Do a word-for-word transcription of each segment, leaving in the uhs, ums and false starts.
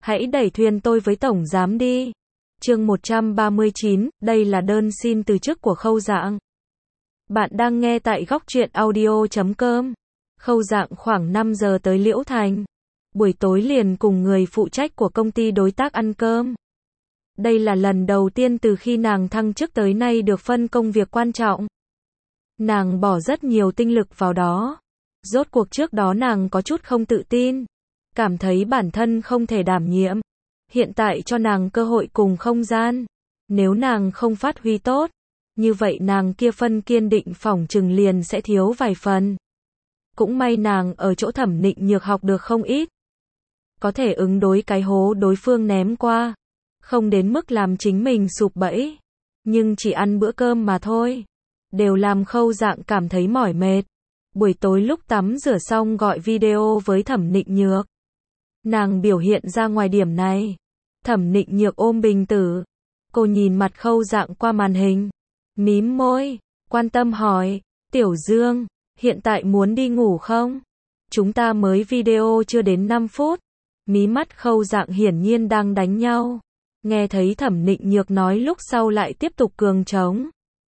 Hãy đẩy thuyền tôi với tổng giám đi. Chương một trăm ba mươi chín, đây là đơn xin từ chức của Khâu Dạng. Bạn đang nghe tại góc truyện audio chấm com. Khâu Dạng khoảng năm giờ tới Liễu Thành. Buổi tối liền cùng người phụ trách của công ty đối tác ăn cơm. Đây là lần đầu tiên từ khi nàng thăng chức tới nay được phân công việc quan trọng. Nàng bỏ rất nhiều tinh lực vào đó. Rốt cuộc trước đó nàng có chút không tự tin, cảm thấy bản thân không thể đảm nhiệm. Hiện tại cho nàng cơ hội cùng không gian. Nếu nàng không phát huy tốt, như vậy nàng kia phân kiên định phỏng chừng liền sẽ thiếu vài phần. Cũng may nàng ở chỗ Thẩm Nịnh Nhược học được không ít. Có thể ứng đối cái hố đối phương ném qua. Không đến mức làm chính mình sụp bẫy. Nhưng chỉ ăn bữa cơm mà thôi. Đều làm Khâu Dạng cảm thấy mỏi mệt. Buổi tối lúc tắm rửa xong gọi video với Thẩm Nịnh Nhược. Nàng biểu hiện ra ngoài điểm này. Thẩm Nịnh Nhược ôm bình tử. Cô nhìn mặt Khâu Dạng qua màn hình. Mím môi, quan tâm hỏi, Tiểu Dương, hiện tại muốn đi ngủ không? Chúng ta mới video chưa đến năm phút. Mí mắt Khâu Dạng hiển nhiên đang đánh nhau. Nghe thấy Thẩm Nịnh Nhược nói lúc sau lại tiếp tục cường trống.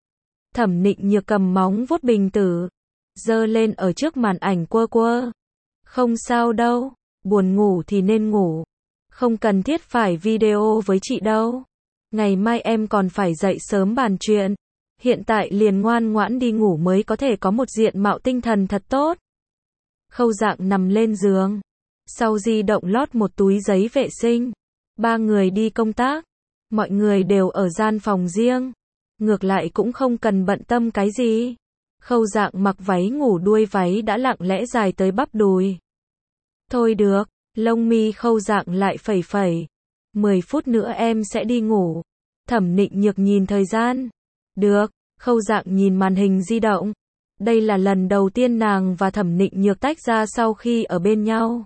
Thẩm Nịnh Nhược cầm móng vuốt bình tử, giơ lên ở trước màn ảnh quơ quơ. Không sao đâu, buồn ngủ thì nên ngủ. Không cần thiết phải video với chị đâu. Ngày mai em còn phải dậy sớm bàn chuyện. Hiện tại liền ngoan ngoãn đi ngủ mới có thể có một diện mạo tinh thần thật tốt. Khâu Dạng nằm lên giường. Sau di động lót một túi giấy vệ sinh. Ba người đi công tác. Mọi người đều ở gian phòng riêng. Ngược lại cũng không cần bận tâm cái gì. Khâu Dạng mặc váy ngủ đuôi váy đã lặng lẽ dài tới bắp đùi. Thôi được, lông mi Khâu Dạng lại phẩy phẩy. mười phút nữa em sẽ đi ngủ. Thẩm Nịnh Nhược nhìn thời gian. Được, Khâu Dạng nhìn màn hình di động. Đây là lần đầu tiên nàng và Thẩm Nịnh Nhược tách ra sau khi ở bên nhau.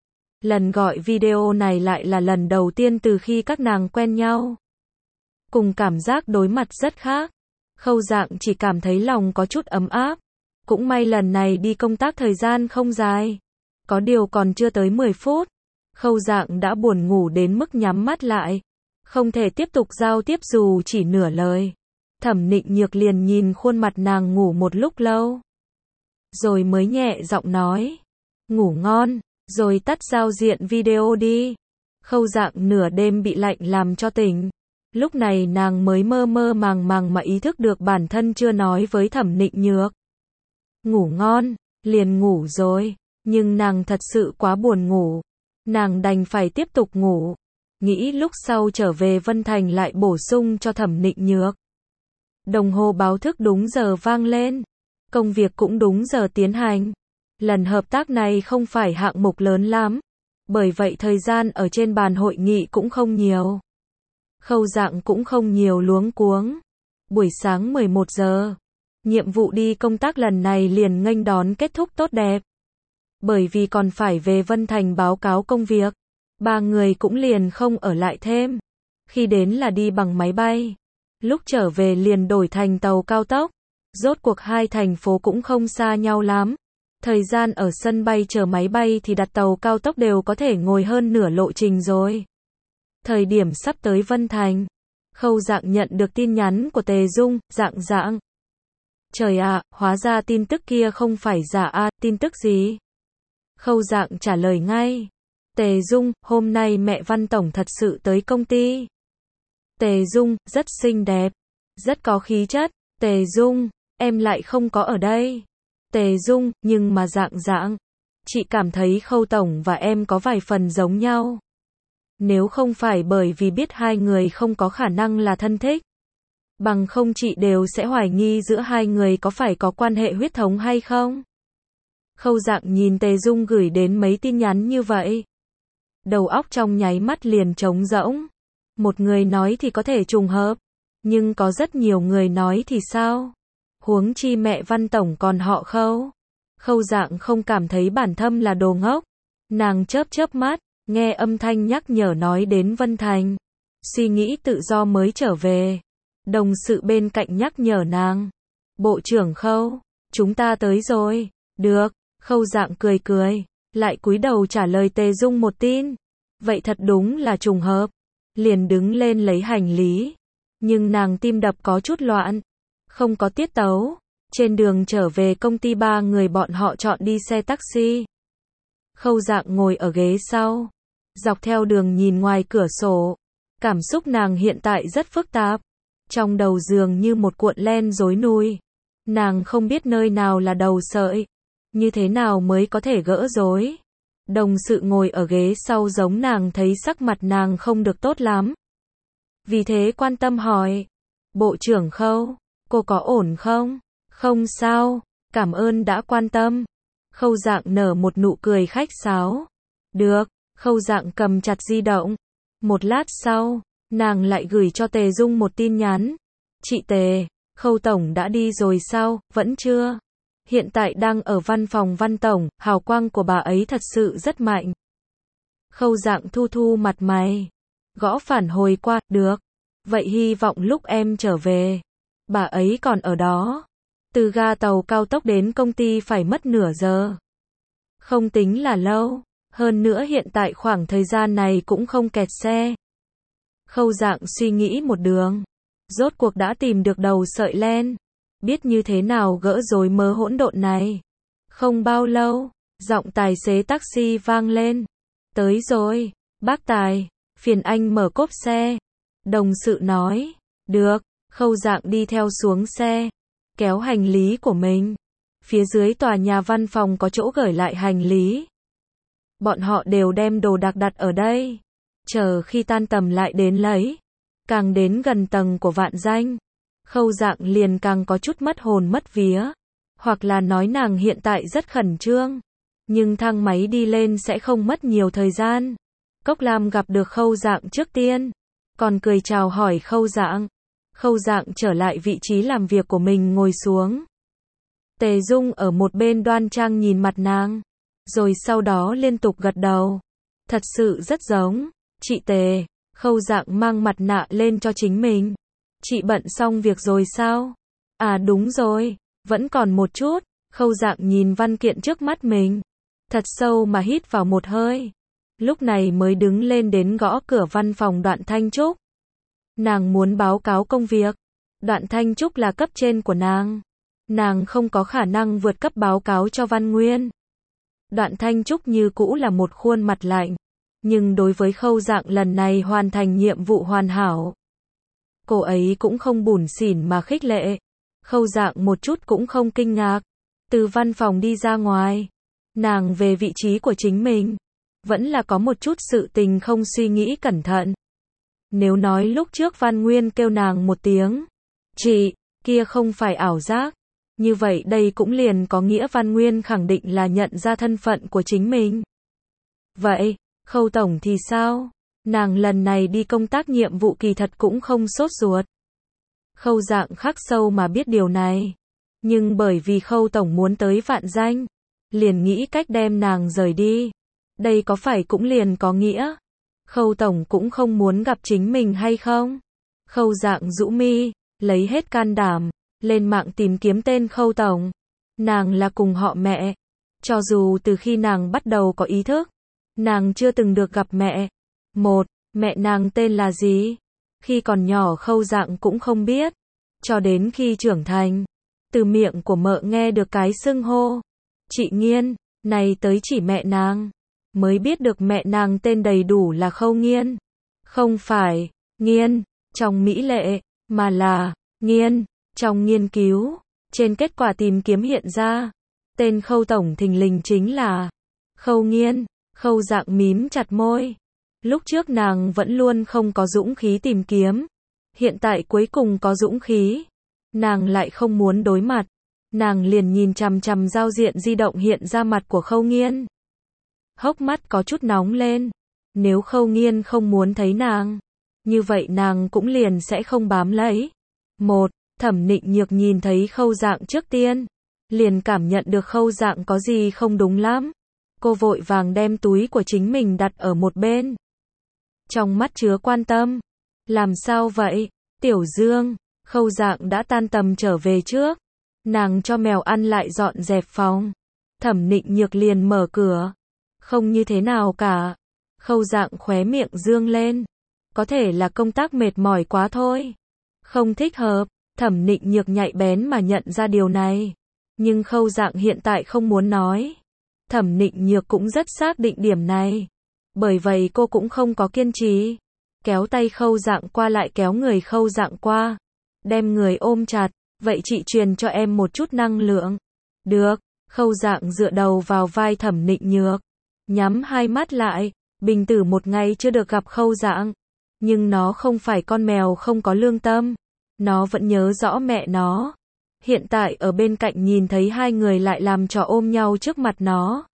Lần gọi video này lại là lần đầu tiên từ khi các nàng quen nhau. Cùng cảm giác đối mặt rất khác. Khâu Dạng chỉ cảm thấy lòng có chút ấm áp. Cũng may lần này đi công tác thời gian không dài. Có điều còn chưa tới mười phút. Khâu Dạng đã buồn ngủ đến mức nhắm mắt lại. Không thể tiếp tục giao tiếp dù chỉ nửa lời. Thẩm Nịnh Nhược liền nhìn khuôn mặt nàng ngủ một lúc lâu. Rồi mới nhẹ giọng nói. Ngủ ngon, rồi tắt giao diện video đi. Khâu Dạng nửa đêm bị lạnh làm cho tỉnh. Lúc này nàng mới mơ mơ màng màng mà ý thức được bản thân chưa nói với Thẩm Nịnh Nhược. Ngủ ngon, liền ngủ rồi. Nhưng nàng thật sự quá buồn ngủ. Nàng đành phải tiếp tục ngủ. Nghĩ lúc sau trở về Vân Thành lại bổ sung cho Thẩm Nịnh Nhược. Đồng hồ báo thức đúng giờ vang lên. Công việc cũng đúng giờ tiến hành. Lần hợp tác này không phải hạng mục lớn lắm. Bởi vậy thời gian ở trên bàn hội nghị cũng không nhiều. Khâu Dạng cũng không nhiều luống cuống. Buổi sáng mười một giờ. Nhiệm vụ đi công tác lần này liền nghênh đón kết thúc tốt đẹp. Bởi vì còn phải về Vân Thành báo cáo công việc. Ba người cũng liền không ở lại thêm. Khi đến là đi bằng máy bay. Lúc trở về liền đổi thành tàu cao tốc. Rốt cuộc hai thành phố cũng không xa nhau lắm. Thời gian ở sân bay chờ máy bay thì đặt tàu cao tốc đều có thể ngồi hơn nửa lộ trình rồi. Thời điểm sắp tới Vân Thành, Khâu Dạng nhận được tin nhắn của Tề Dung, Dạng Dạng. Trời ạ, à, hóa ra tin tức kia không phải giả a, à, tin tức gì? Khâu Dạng trả lời ngay. Tề Dung, hôm nay mẹ Văn Tổng thật sự tới công ty. Tề Dung, rất xinh đẹp, rất có khí chất. Tề Dung, em lại không có ở đây. Tề Dung, nhưng mà Dạng Dạng, chị cảm thấy Khâu Tổng và em có vài phần giống nhau. Nếu không phải bởi vì biết hai người không có khả năng là thân thích, bằng không chị đều sẽ hoài nghi giữa hai người có phải có quan hệ huyết thống hay không. Khâu Dạng nhìn Tề Dung gửi đến mấy tin nhắn như vậy. Đầu óc trong nháy mắt liền trống rỗng. Một người nói thì có thể trùng hợp, nhưng có rất nhiều người nói thì sao? Huống chi mẹ Văn Tổng còn họ Khâu. Khâu Dạng không cảm thấy bản thân là đồ ngốc. Nàng chớp chớp mắt, nghe âm thanh nhắc nhở nói đến Vân Thành. Suy nghĩ tự do mới trở về. Đồng sự bên cạnh nhắc nhở nàng. Bộ trưởng Khâu, chúng ta tới rồi. Được, Khâu Dạng cười cười, lại cúi đầu trả lời Tề Dung một tin. Vậy thật đúng là trùng hợp. Liền đứng lên lấy hành lý. Nhưng nàng tim đập có chút loạn. Không có tiết tấu. Trên đường trở về công ty ba người bọn họ chọn đi xe taxi. Khâu Dạng ngồi ở ghế sau. Dọc theo đường nhìn ngoài cửa sổ. Cảm xúc nàng hiện tại rất phức tạp. Trong đầu dường như một cuộn len rối nùi. Nàng không biết nơi nào là đầu sợi. Như thế nào mới có thể gỡ rối. Đồng sự ngồi ở ghế sau giống nàng thấy sắc mặt nàng không được tốt lắm. Vì thế quan tâm hỏi. Bộ trưởng Khâu, cô có ổn không? Không sao, cảm ơn đã quan tâm. Khâu Dạng nở một nụ cười khách sáo. Được, Khâu Dạng cầm chặt di động. Một lát sau, nàng lại gửi cho Tề Dung một tin nhắn. Chị Tề, Khâu Tổng đã đi rồi sao, vẫn chưa? Hiện tại đang ở văn phòng Văn Tổng, hào quang của bà ấy thật sự rất mạnh. Khâu Dạng thu thu mặt mày. Gõ phản hồi qua, được. Vậy hy vọng lúc em trở về, bà ấy còn ở đó. Từ ga tàu cao tốc đến công ty phải mất nửa giờ. Không tính là lâu. Hơn nữa hiện tại khoảng thời gian này cũng không kẹt xe. Khâu Dạng suy nghĩ một đường. Rốt cuộc đã tìm được đầu sợi len. Biết như thế nào gỡ rối mớ hỗn độn này. Không bao lâu, giọng tài xế taxi vang lên. Tới rồi, bác Tài, phiền anh mở cốp xe. Đồng sự nói. Được, Khâu Dạng đi theo xuống xe. Kéo hành lý của mình. Phía dưới tòa nhà văn phòng có chỗ gửi lại hành lý. Bọn họ đều đem đồ đạc đặt ở đây. Chờ khi tan tầm lại đến lấy. Càng đến gần tầng của Vạn Danh, Khâu Dạng liền càng có chút mất hồn mất vía. Hoặc là nói nàng hiện tại rất khẩn trương. Nhưng thang máy đi lên sẽ không mất nhiều thời gian. Cốc Lam gặp được Khâu Dạng trước tiên. Còn cười chào hỏi Khâu Dạng. Khâu Dạng trở lại vị trí làm việc của mình ngồi xuống. Tề Dung ở một bên đoan trang nhìn mặt nàng. Rồi sau đó liên tục gật đầu. Thật sự rất giống. Chị Tề, Khâu Dạng mang mặt nạ lên cho chính mình. Chị bận xong việc rồi sao? À đúng rồi, vẫn còn một chút. Khâu Dạng nhìn văn kiện trước mắt mình. Thật sâu mà hít vào một hơi. Lúc này mới đứng lên đến gõ cửa văn phòng Đoạn Thanh Trúc. Nàng muốn báo cáo công việc. Đoạn Thanh Trúc là cấp trên của nàng. Nàng không có khả năng vượt cấp báo cáo cho Văn Nguyên. Đoạn Thanh Trúc như cũ là một khuôn mặt lạnh. Nhưng đối với Khâu Dạng lần này hoàn thành nhiệm vụ hoàn hảo. Cô ấy cũng không bủn xỉn mà khích lệ. Khâu Dạng một chút cũng không kinh ngạc. Từ văn phòng đi ra ngoài. Nàng về vị trí của chính mình. Vẫn là có một chút sự tình không suy nghĩ cẩn thận. Nếu nói lúc trước Văn Nguyên kêu nàng một tiếng. Chị, kia không phải ảo giác. Như vậy đây cũng liền có nghĩa Văn Nguyên khẳng định là nhận ra thân phận của chính mình. Vậy, Khâu Tổng thì sao? Nàng lần này đi công tác nhiệm vụ kỳ thật cũng không sốt ruột. Khâu Dạng khắc sâu mà biết điều này. Nhưng bởi vì Khâu Tổng muốn tới Vạn Danh, liền nghĩ cách đem nàng rời đi. Đây có phải cũng liền có nghĩa Khâu Tổng cũng không muốn gặp chính mình hay không? Khâu Dạng rũ mi, lấy hết can đảm, lên mạng tìm kiếm tên Khâu Tổng. Nàng là cùng họ mẹ. Cho dù từ khi nàng bắt đầu có ý thức, nàng chưa từng được gặp mẹ. Một, mẹ nàng tên là gì? Khi còn nhỏ Khâu Dạng cũng không biết. Cho đến khi trưởng thành, từ miệng của mợ nghe được cái xưng hô. Chị Nghiên, này tới chỉ mẹ nàng. Mới biết được mẹ nàng tên đầy đủ là Khâu Nghiên. Không phải, Nghiên, trong mỹ lệ, mà là, Nghiên, trong nghiên cứu. Trên kết quả tìm kiếm hiện ra, tên Khâu Tổng thình lình chính là Khâu Nghiên. Khâu Dạng mím chặt môi. Lúc trước nàng vẫn luôn không có dũng khí tìm kiếm. Hiện tại cuối cùng có dũng khí. Nàng lại không muốn đối mặt. Nàng liền nhìn chằm chằm giao diện di động hiện ra mặt của Khâu Nghiên. Hốc mắt có chút nóng lên. Nếu Khâu Nghiên không muốn thấy nàng, như vậy nàng cũng liền sẽ không bám lấy. Một, Thẩm Nịnh Nhược nhìn thấy Khâu Dạng trước tiên. Liền cảm nhận được Khâu Dạng có gì không đúng lắm. Cô vội vàng đem túi của chính mình đặt ở một bên. Trong mắt chứa quan tâm. Làm sao vậy? Tiểu Dương, Khâu Dạng đã tan tầm trở về trước. Nàng cho mèo ăn lại dọn dẹp phòng. Thẩm Nịnh Nhược liền mở cửa. Không như thế nào cả. Khâu Dạng khóe miệng dương lên. Có thể là công tác mệt mỏi quá thôi. Không thích hợp. Thẩm Nịnh Nhược nhạy bén mà nhận ra điều này. Nhưng Khâu Dạng hiện tại không muốn nói. Thẩm Nịnh Nhược cũng rất xác định điểm này. Bởi vậy cô cũng không có kiên trì. Kéo tay Khâu Dạng qua lại kéo người Khâu Dạng qua. Đem người ôm chặt. Vậy chị truyền cho em một chút năng lượng. Được. Khâu Dạng dựa đầu vào vai Thẩm Nịnh Nhược. Nhắm hai mắt lại. Bình Tử một ngày chưa được gặp Khâu Dạng. Nhưng nó không phải con mèo không có lương tâm. Nó vẫn nhớ rõ mẹ nó. Hiện tại ở bên cạnh nhìn thấy hai người lại làm trò ôm nhau trước mặt nó.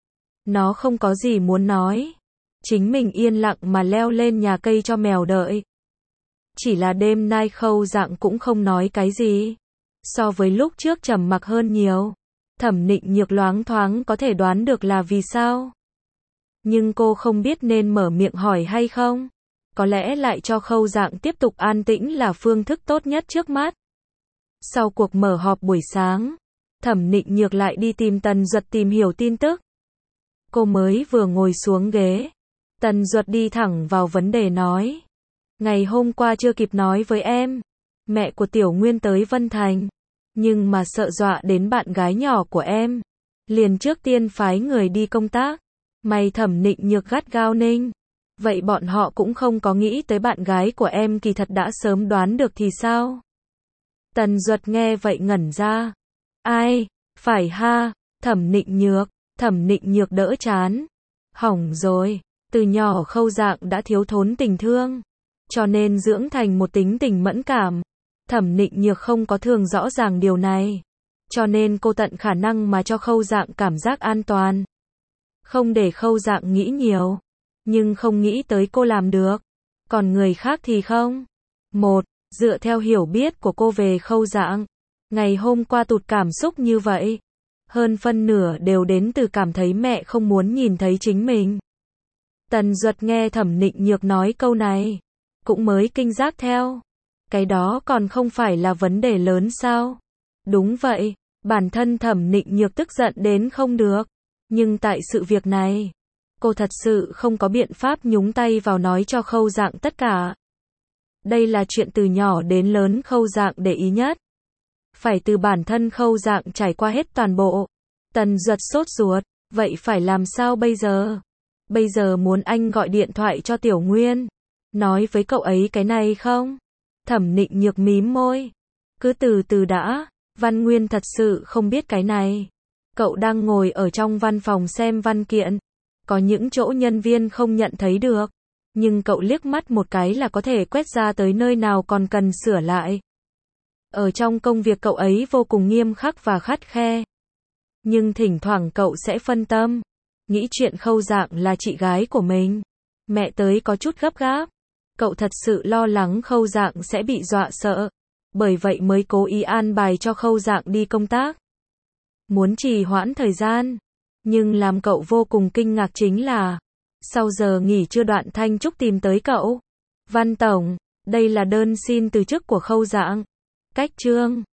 Nó không có gì muốn nói. Chính mình yên lặng mà leo lên nhà cây cho mèo đợi. Chỉ là đêm nay Khâu Dạng cũng không nói cái gì. So với lúc trước trầm mặc hơn nhiều. Thẩm Nịnh Nhược loáng thoáng có thể đoán được là vì sao. Nhưng cô không biết nên mở miệng hỏi hay không. Có lẽ lại cho Khâu Dạng tiếp tục an tĩnh là phương thức tốt nhất trước mắt. Sau cuộc mở họp buổi sáng, Thẩm Nịnh Nhược lại đi tìm Tần Duật tìm hiểu tin tức. Cô mới vừa ngồi xuống ghế. Tần Duật đi thẳng vào vấn đề nói. Ngày hôm qua chưa kịp nói với em. Mẹ của Tiểu Nguyên tới Vân Thành. Nhưng mà sợ dọa đến bạn gái nhỏ của em. Liền trước tiên phái người đi công tác. May Thẩm Nịnh Nhược gắt gao ninh. Vậy bọn họ cũng không có nghĩ tới bạn gái của em kỳ thật đã sớm đoán được thì sao? Tần Duật nghe vậy ngẩn ra. Ai? Phải ha, Thẩm Nịnh Nhược. Thẩm Nịnh Nhược đỡ chán. Hỏng rồi, từ nhỏ Khâu Dạng đã thiếu thốn tình thương. Cho nên dưỡng thành một tính tình mẫn cảm. Thẩm Nịnh Nhược không có thường rõ ràng điều này. Cho nên cô tận khả năng mà cho Khâu Dạng cảm giác an toàn. Không để Khâu Dạng nghĩ nhiều. Nhưng không nghĩ tới cô làm được. Còn người khác thì không. Một, dựa theo hiểu biết của cô về Khâu Dạng. Ngày hôm qua tụt cảm xúc như vậy. Hơn phân nửa đều đến từ cảm thấy mẹ không muốn nhìn thấy chính mình. Tần Duật nghe Thẩm Nịnh Nhược nói câu này. Cũng mới kinh giác theo. Cái đó còn không phải là vấn đề lớn sao? Đúng vậy. Bản thân Thẩm Nịnh Nhược tức giận đến không được. Nhưng tại sự việc này. Cô thật sự không có biện pháp nhúng tay vào nói cho Khâu Dạng tất cả. Đây là chuyện từ nhỏ đến lớn Khâu Dạng để ý nhất. Phải từ bản thân Khâu Dạng trải qua hết toàn bộ. Tần Duật sốt ruột. Vậy phải làm sao bây giờ? Bây giờ muốn anh gọi điện thoại cho Tiểu Nguyên. Nói với cậu ấy cái này không? Thẩm Nịnh Nhược mím môi. Cứ từ từ đã. Văn Nguyên thật sự không biết cái này. Cậu đang ngồi ở trong văn phòng xem văn kiện. Có những chỗ nhân viên không nhận thấy được. Nhưng cậu liếc mắt một cái là có thể quét ra tới nơi nào còn cần sửa lại. Ở trong công việc cậu ấy vô cùng nghiêm khắc và khắt khe. Nhưng thỉnh thoảng cậu sẽ phân tâm. Nghĩ chuyện Khâu Dạng là chị gái của mình. Mẹ tới có chút gấp gáp. Cậu thật sự lo lắng Khâu Dạng sẽ bị dọa sợ. Bởi vậy mới cố ý an bài cho Khâu Dạng đi công tác. Muốn trì hoãn thời gian. Nhưng làm cậu vô cùng kinh ngạc chính là. Sau giờ nghỉ trưa Đoạn Thanh Trúc tìm tới cậu. Văn Tổng, đây là đơn xin từ chức của Khâu Dạng. Cách chương